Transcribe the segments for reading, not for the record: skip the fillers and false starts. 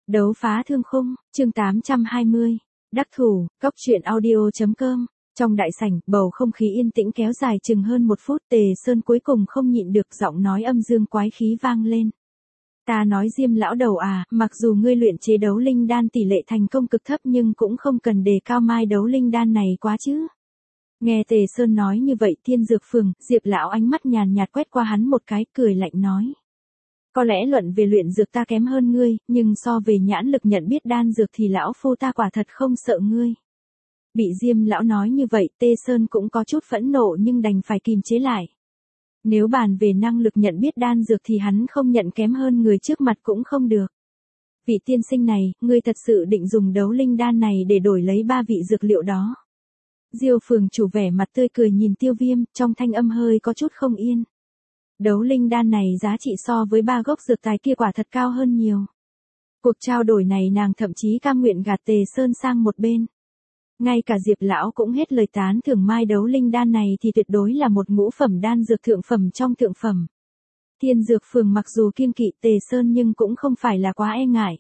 Đấu phá thương khung, chương 820. Đắc thủ, cốc truyện audio.com. Trong đại sảnh, bầu không khí yên tĩnh kéo dài chừng hơn 1 phút, Tề Sơn cuối cùng không nhịn được, giọng nói âm dương quái khí vang lên. Ta nói Diêm lão đầu à, mặc dù ngươi luyện chế đấu linh đan tỷ lệ thành công cực thấp nhưng cũng không cần đề cao mai đấu linh đan này quá chứ. Nghe Tề Sơn nói như vậy, Thiên Dược Phường, Diệp lão ánh mắt nhàn nhạt quét qua hắn một cái, cười lạnh nói. Có lẽ luận về luyện dược ta kém hơn ngươi, nhưng so về nhãn lực nhận biết đan dược thì lão phu ta quả thật không sợ ngươi. Bị Diêm lão nói như vậy, Tề Sơn cũng có chút phẫn nộ nhưng đành phải kìm chế lại. Nếu bàn về năng lực nhận biết đan dược thì hắn không nhận kém hơn người trước mặt cũng không được. Vị tiên sinh này, ngươi thật sự định dùng đấu linh đan này để đổi lấy 3 vị dược liệu đó. Diêu Phường chủ vẻ mặt tươi cười nhìn Tiêu Viêm, trong thanh âm hơi có chút không yên. Đấu linh đan này giá trị so với 3 gốc dược tài kia quả thật cao hơn nhiều. Cuộc trao đổi này nàng thậm chí cam nguyện gạt Tề Sơn sang một bên. Ngay cả Diệp lão cũng hết lời tán thưởng mai đấu linh đan này thì tuyệt đối là một ngũ phẩm đan dược thượng phẩm trong thượng phẩm. Thiên Dược Phường mặc dù kiêng kỵ Tề Sơn nhưng cũng không phải là quá e ngại.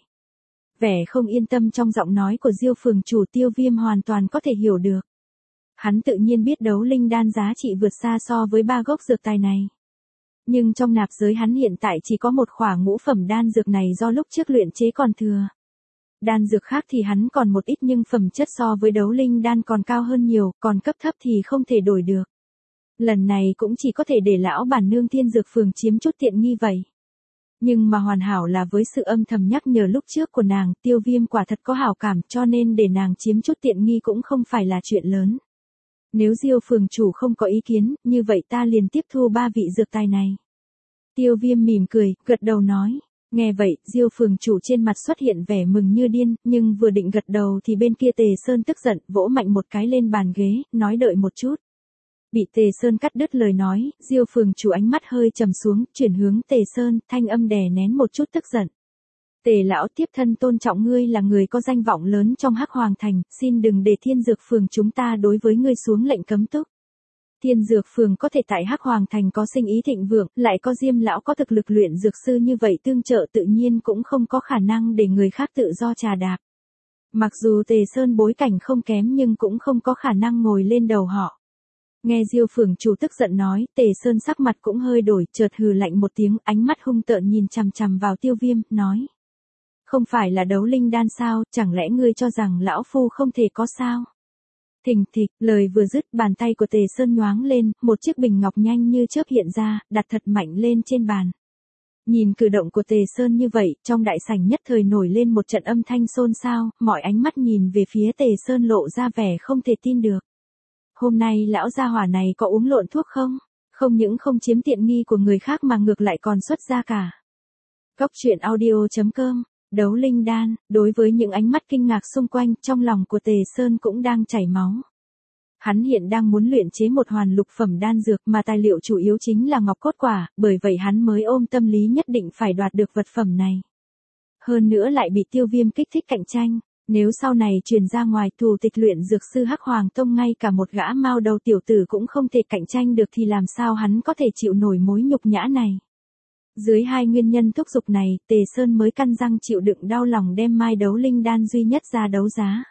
Vẻ không yên tâm trong giọng nói của Diêu Phường chủ Tiêu Viêm hoàn toàn có thể hiểu được. Hắn tự nhiên biết đấu linh đan giá trị vượt xa so với 3 gốc dược tài này. Nhưng trong nạp giới hắn hiện tại chỉ có một khỏa ngũ phẩm đan dược này do lúc trước luyện chế còn thừa. Đan dược khác thì hắn còn một ít nhưng phẩm chất so với đấu linh đan còn cao hơn nhiều, còn cấp thấp thì không thể đổi được. Lần này cũng chỉ có thể để lão bản nương Thiên Dược Phường chiếm chút tiện nghi vậy. Nhưng mà hoàn hảo là với sự âm thầm nhắc nhở lúc trước của nàng, Tiêu Viêm quả thật có hảo cảm cho nên để nàng chiếm chút tiện nghi cũng không phải là chuyện lớn. Nếu Diêu Phường chủ không có ý kiến, như vậy ta liền tiếp thu 3 vị dược tài này. Tiêu Viêm mỉm cười, gật đầu nói. Nghe vậy, Diêu Phường chủ trên mặt xuất hiện vẻ mừng như điên, nhưng vừa định gật đầu thì bên kia Tề Sơn tức giận, vỗ mạnh một cái lên bàn ghế, nói đợi một chút. Bị Tề Sơn cắt đứt lời nói, Diêu Phường chủ ánh mắt hơi trầm xuống, chuyển hướng Tề Sơn, thanh âm đè nén một chút tức giận. Tề lão tiếp thân tôn trọng ngươi là người có danh vọng lớn trong Hắc Hoàng Thành, xin đừng để Thiên Dược Phường chúng ta đối với ngươi xuống lệnh cấm túc. Thiên Dược Phường có thể tại Hắc Hoàng Thành có sinh ý thịnh vượng, lại có Diêm lão có thực lực luyện dược sư như vậy tương trợ tự nhiên cũng không có khả năng để người khác tự do trà đạp. Mặc dù Tề Sơn bối cảnh không kém nhưng cũng không có khả năng ngồi lên đầu họ. Nghe Diêu Phường chủ tức giận nói, Tề Sơn sắc mặt cũng hơi đổi, chợt hừ lạnh một tiếng, ánh mắt hung tợn nhìn chằm chằm vào Tiêu Viêm, nói. Không phải là đấu linh đan sao, chẳng lẽ ngươi cho rằng lão phu không thể có sao? Thình thịch, lời vừa dứt, bàn tay của Tề Sơn nhoáng lên, một chiếc bình ngọc nhanh như chớp hiện ra, đặt thật mạnh lên trên bàn. Nhìn cử động của Tề Sơn như vậy, trong đại sảnh nhất thời nổi lên một trận âm thanh xôn xao, mọi ánh mắt nhìn về phía Tề Sơn lộ ra vẻ không thể tin được. Hôm nay lão gia hỏa này có uống lộn thuốc không? Không những không chiếm tiện nghi của người khác mà ngược lại còn xuất ra cả. Cốc truyện audio.com. Đấu linh đan, đối với những ánh mắt kinh ngạc xung quanh, trong lòng của Tề Sơn cũng đang chảy máu. Hắn hiện đang muốn luyện chế một hoàn lục phẩm đan dược mà tài liệu chủ yếu chính là ngọc cốt quả, bởi vậy hắn mới ôm tâm lý nhất định phải đoạt được vật phẩm này. Hơn nữa lại bị Tiêu Viêm kích thích cạnh tranh, nếu sau này truyền ra ngoài thủ tịch luyện dược sư Hắc Hoàng Tông ngay cả một gã mao đầu tiểu tử cũng không thể cạnh tranh được thì làm sao hắn có thể chịu nổi mối nhục nhã này. Dưới 2 nguyên nhân thúc giục này, Tề Sơn mới căn răng chịu đựng đau lòng đem mai đấu linh đan duy nhất ra đấu giá.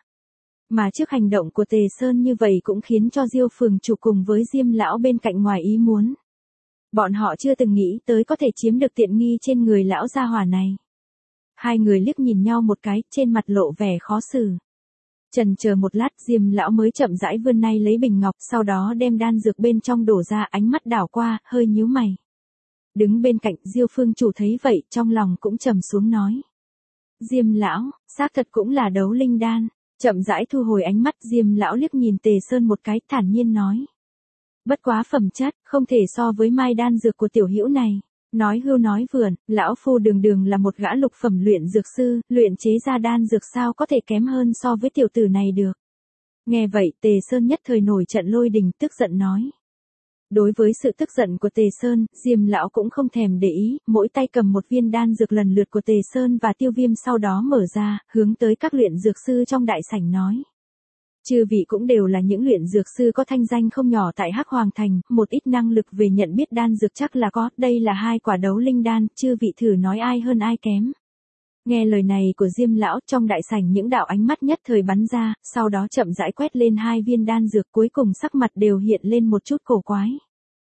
Mà trước hành động của Tề Sơn như vậy cũng khiến cho Diêu Phường chủ cùng với Diêm lão bên cạnh ngoài ý muốn. Bọn họ chưa từng nghĩ tới có thể chiếm được tiện nghi trên người lão gia hỏa này. Hai người liếc nhìn nhau một cái, trên mặt lộ vẻ khó xử. Chần chờ một lát, Diêm lão mới chậm rãi vươn tay lấy bình ngọc, sau đó đem đan dược bên trong đổ ra, ánh mắt đảo qua, hơi nhíu mày. Đứng bên cạnh, Diêu Phương chủ thấy vậy, trong lòng cũng trầm xuống nói. Diêm lão, xác thật cũng là đấu linh đan. Chậm rãi thu hồi ánh mắt, Diêm lão liếc nhìn Tề Sơn một cái, thản nhiên nói. Bất quá phẩm chất, không thể so với mai đan dược của tiểu hữu này. Nói hưu nói vượn, lão phu đường đường là một gã lục phẩm luyện dược sư, luyện chế ra đan dược sao có thể kém hơn so với tiểu tử này được. Nghe vậy, Tề Sơn nhất thời nổi trận lôi đình, tức giận nói. Đối với sự tức giận của Tề Sơn, Diêm lão cũng không thèm để ý, mỗi tay cầm một viên đan dược lần lượt của Tề Sơn và Tiêu Viêm sau đó mở ra, hướng tới các luyện dược sư trong đại sảnh nói. Chư vị cũng đều là những luyện dược sư có thanh danh không nhỏ tại Hắc Hoàng Thành, một ít năng lực về nhận biết đan dược chắc là có, đây là 2 quả đấu linh đan, chư vị thử nói ai hơn ai kém. Nghe lời này của Diêm lão, trong đại sảnh những đạo ánh mắt nhất thời bắn ra, sau đó chậm rãi quét lên hai viên đan dược, cuối cùng sắc mặt đều hiện lên một chút cổ quái.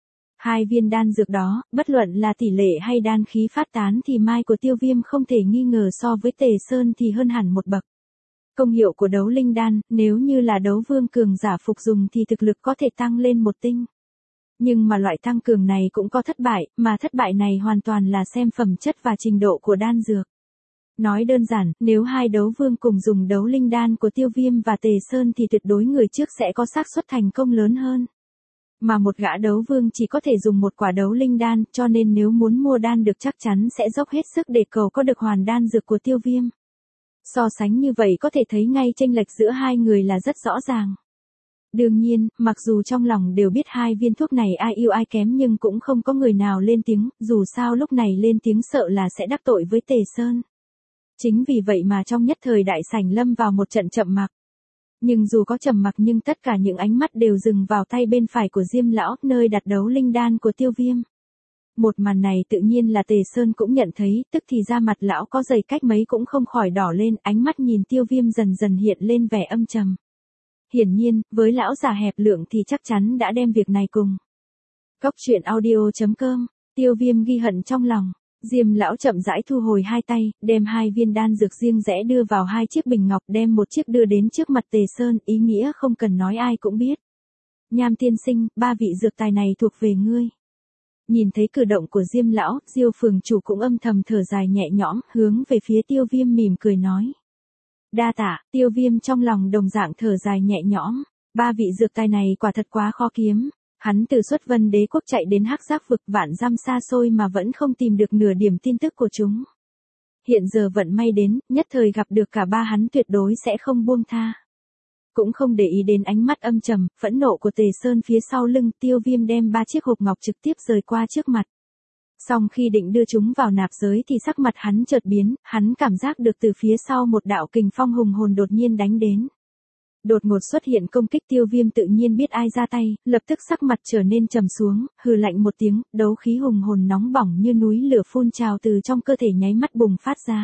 Hai viên đan dược đó, bất luận là tỷ lệ hay đan khí phát tán thì mai của Tiêu Viêm không thể nghi ngờ so với Tề Sơn thì hơn hẳn một bậc. Công hiệu của đấu linh đan, nếu như là đấu vương cường giả phục dùng thì thực lực có thể tăng lên một tinh. Nhưng mà loại tăng cường này cũng có thất bại, mà thất bại này hoàn toàn là xem phẩm chất và trình độ của đan dược. Nói đơn giản, nếu hai đấu vương cùng dùng đấu linh đan của Tiêu Viêm và Tề Sơn thì tuyệt đối người trước sẽ có xác suất thành công lớn hơn. Mà một gã đấu vương chỉ có thể dùng một quả đấu linh đan, cho nên nếu muốn mua đan được chắc chắn sẽ dốc hết sức để cầu có được hoàn đan dược của Tiêu Viêm. So sánh như vậy có thể thấy ngay chênh lệch giữa hai người là rất rõ ràng. Đương nhiên, mặc dù trong lòng đều biết hai viên thuốc này ai ưu ai kém nhưng cũng không có người nào lên tiếng, dù sao lúc này lên tiếng sợ là sẽ đắc tội với Tề Sơn. Chính vì vậy mà trong nhất thời đại sảnh lâm vào một trận chậm mặc. Nhưng dù có trầm mặc nhưng tất cả những ánh mắt đều dừng vào tay bên phải của Diêm lão, nơi đặt đấu linh đan của Tiêu Viêm. Một màn này tự nhiên là Tề Sơn cũng nhận thấy, tức thì da mặt lão có dày cách mấy cũng không khỏi đỏ lên, ánh mắt nhìn Tiêu Viêm dần dần hiện lên vẻ âm trầm. Hiển nhiên, với lão già hẹp lượng thì chắc chắn đã đem việc này cùng. Cốc truyện audio.com, Tiêu Viêm ghi hận trong lòng. Diêm lão chậm rãi thu hồi hai tay, đem hai viên đan dược riêng rẽ đưa vào hai chiếc bình ngọc, đem một chiếc đưa đến trước mặt Tề Sơn, ý nghĩa không cần nói ai cũng biết. Nham tiên sinh, ba vị dược tài này thuộc về ngươi. Nhìn thấy cử động của Diêm lão, Diêu phường chủ cũng âm thầm thở dài nhẹ nhõm, hướng về phía Tiêu Viêm mỉm cười nói. Đa tạ. Tiêu Viêm trong lòng đồng dạng thở dài nhẹ nhõm, ba vị dược tài này quả thật quá khó kiếm. Hắn từ Xuất Vân Đế quốc chạy đến Hắc Giác vực vạn dặm xa xôi mà vẫn không tìm được nửa điểm tin tức của chúng. Hiện giờ vận may đến, nhất thời gặp được cả ba hắn tuyệt đối sẽ không buông tha. Cũng không để ý đến ánh mắt âm trầm, phẫn nộ của Tề Sơn phía sau lưng, Tiêu Viêm đem ba chiếc hộp ngọc trực tiếp rời qua trước mặt. Song khi định đưa chúng vào nạp giới thì sắc mặt hắn chợt biến, hắn cảm giác được từ phía sau một đạo kình phong hùng hồn đột nhiên đánh đến. Đột ngột xuất hiện công kích, Tiêu Viêm tự nhiên biết ai ra tay, lập tức sắc mặt trở nên trầm xuống, hừ lạnh một tiếng, đấu khí hùng hồn nóng bỏng như núi lửa phun trào từ trong cơ thể nháy mắt bùng phát ra.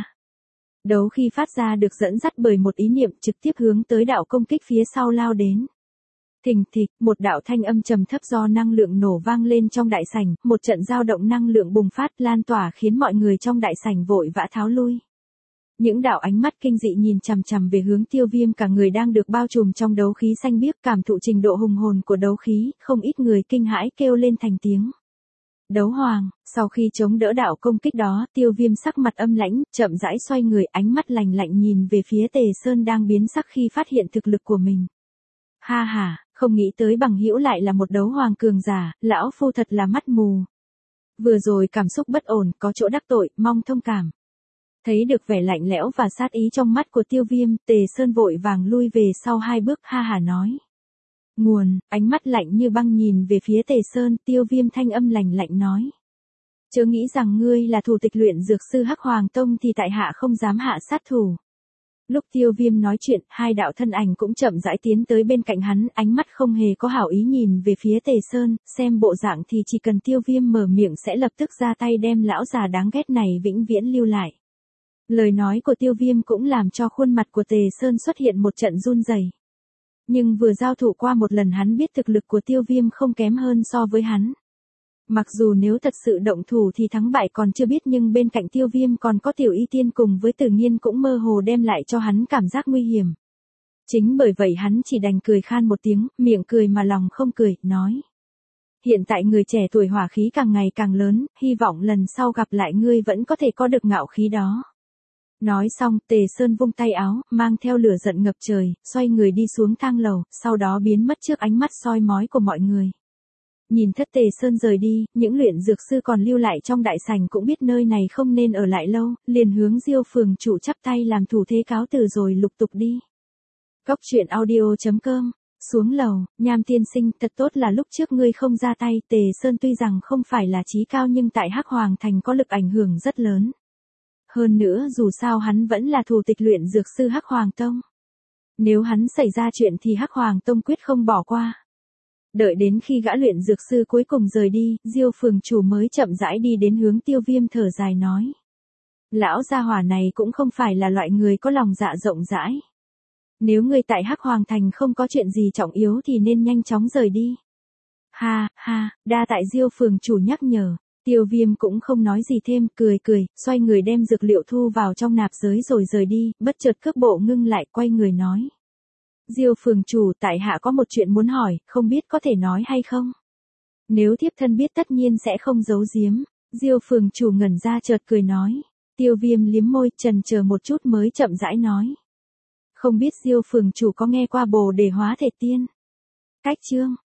Đấu khí phát ra được dẫn dắt bởi một ý niệm trực tiếp hướng tới đạo công kích phía sau lao đến. Thình thịch, một đạo thanh âm trầm thấp do năng lượng nổ vang lên trong đại sảnh, một trận dao động năng lượng bùng phát lan tỏa khiến mọi người trong đại sảnh vội vã tháo lui. Những đạo ánh mắt kinh dị nhìn chằm chằm về hướng Tiêu Viêm, cả người đang được bao trùm trong đấu khí xanh biếc, cảm thụ trình độ hùng hồn của đấu khí, không ít người kinh hãi kêu lên thành tiếng. Đấu hoàng, sau khi chống đỡ đạo công kích đó, Tiêu Viêm sắc mặt âm lãnh, chậm rãi xoay người, ánh mắt lạnh lạnh nhìn về phía Tề Sơn đang biến sắc khi phát hiện thực lực của mình. Ha ha, không nghĩ tới bằng hữu lại là một đấu hoàng cường giả, lão phu thật là mắt mù. Vừa rồi cảm xúc bất ổn, có chỗ đắc tội, mong thông cảm. Thấy được vẻ lạnh lẽo và sát ý trong mắt của Tiêu Viêm, Tề Sơn vội vàng lui về sau hai bước, ha hà nói. Nguồn, ánh mắt lạnh như băng nhìn về phía Tề Sơn, Tiêu Viêm thanh âm lạnh lạnh nói. Chớ nghĩ rằng ngươi là thủ tịch luyện dược sư Hắc Hoàng Tông thì tại hạ không dám hạ sát thủ. Lúc Tiêu Viêm nói chuyện, hai đạo thân ảnh cũng chậm rãi tiến tới bên cạnh hắn, ánh mắt không hề có hảo ý nhìn về phía Tề Sơn, xem bộ dạng thì chỉ cần Tiêu Viêm mở miệng sẽ lập tức ra tay đem lão già đáng ghét này vĩnh viễn lưu lại. Lời nói của Tiêu Viêm cũng làm cho khuôn mặt của Tề Sơn xuất hiện một trận run rẩy. Nhưng vừa giao thủ qua một lần hắn biết thực lực của Tiêu Viêm không kém hơn so với hắn. Mặc dù nếu thật sự động thủ thì thắng bại còn chưa biết, nhưng bên cạnh Tiêu Viêm còn có Tiểu Y Tiên cùng với Tử Nghiên cũng mơ hồ đem lại cho hắn cảm giác nguy hiểm. Chính bởi vậy hắn chỉ đành cười khan một tiếng, miệng cười mà lòng không cười, nói. Hiện tại người trẻ tuổi hỏa khí càng ngày càng lớn, hy vọng lần sau gặp lại ngươi vẫn có thể có được ngạo khí đó. Nói xong, Tề Sơn vung tay áo, mang theo lửa giận ngập trời, xoay người đi xuống thang lầu, sau đó biến mất trước ánh mắt soi mói của mọi người. Nhìn thất Tề Sơn rời đi, những luyện dược sư còn lưu lại trong đại sảnh cũng biết nơi này không nên ở lại lâu, liền hướng Diêu phường chủ chắp tay làm thủ thế cáo từ rồi lục tục đi. Cốc truyện audio.com. Xuống lầu, Nham tiên sinh, thật tốt là lúc trước ngươi không ra tay. Tề Sơn tuy rằng không phải là chí cao nhưng tại Hắc Hoàng Thành có lực ảnh hưởng rất lớn. Hơn nữa dù sao hắn vẫn là thủ tịch luyện dược sư Hắc Hoàng Tông. Nếu hắn xảy ra chuyện thì Hắc Hoàng Tông quyết không bỏ qua. Đợi đến khi gã luyện dược sư cuối cùng rời đi, Diêu phường chủ mới chậm rãi đi đến hướng Tiêu Viêm thở dài nói. Lão gia hỏa này cũng không phải là loại người có lòng dạ rộng rãi. Nếu ngươi tại Hắc Hoàng Thành không có chuyện gì trọng yếu thì nên nhanh chóng rời đi. Ha, ha, đa tại Diêu phường chủ nhắc nhở. Tiêu Viêm cũng không nói gì thêm, cười cười, xoay người đem dược liệu thu vào trong nạp giới rồi rời đi, bất chợt cước bộ ngưng lại, quay người nói. Diêu phường chủ, tại hạ có một chuyện muốn hỏi, không biết có thể nói hay không? Nếu thiếp thân biết tất nhiên sẽ không giấu giếm. Diêu phường chủ ngẩn ra chợt cười nói. Tiêu Viêm liếm môi, chần chờ một chút mới chậm rãi nói. Không biết Diêu phường chủ có nghe qua Bồ Đề Hóa Thể Tiên? Cách chương